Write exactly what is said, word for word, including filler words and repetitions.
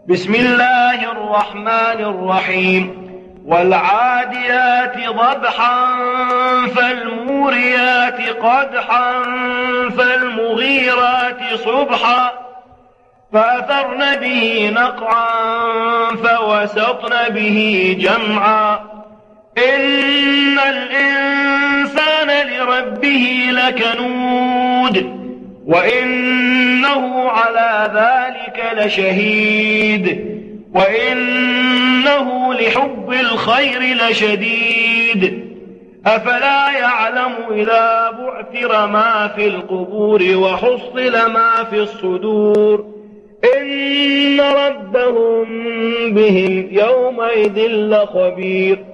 بسم الله الرحمن الرحيم والعاديات ضبحا فالموريات قدحا فالمغيرات صبحا فأثرن به نقعا فوسطن به جمعا إن الإنسان لربه لكنود وإنه على ذلك لشهيد وإنه لحب الخير لشديد أفلا يعلم إذا بعثر ما في القبور وحصل ما في الصدور إن ربهم بهم يومئذ لخبير